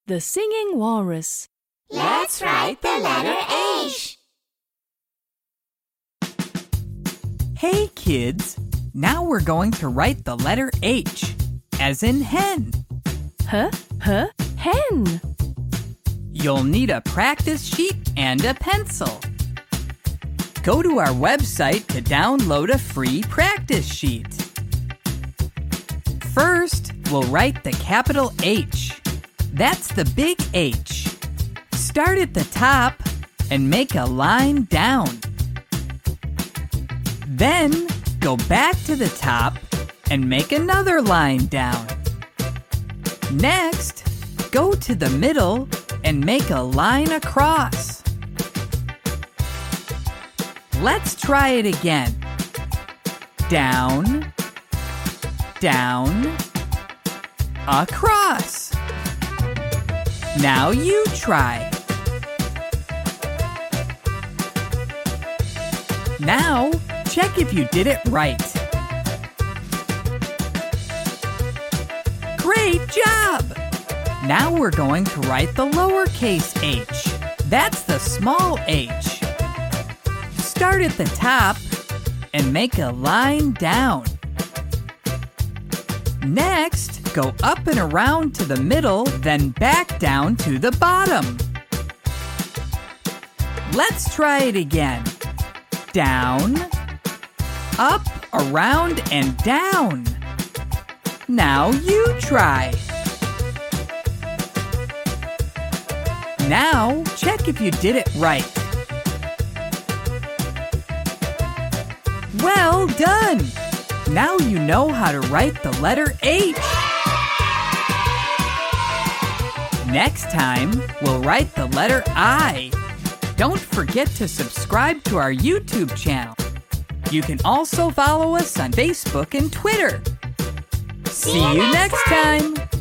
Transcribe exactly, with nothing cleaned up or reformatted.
The Singing Walrus. Let's write the letter H. Hey kids, now we're going to write the letter H, as in hen. Huh? Huh? Hen. You'll need a practice sheet and a pencil. Go to our website to download a free practice sheet. First, we'll write the capital H. That's the big H. Start at the top and make a line down. Then, go back to the top and make another line down. Next, go to the middle and make a line across. Let's try it again. Down, down, across. Now you try. Now, check if you did it right. Great job! Now we're going to write the lowercase h. That's the small h. Start at the top and make a line down. Next, go up and around to the middle, then back down to the bottom. Let's try it again. Down, up, around, and down. Now you try. Now, check if you did it right. Well done! Now you know how to write the letter H. Next time, we'll write the letter I. Don't forget to subscribe to our YouTube channel. You can also follow us on Facebook and Twitter. See you next time!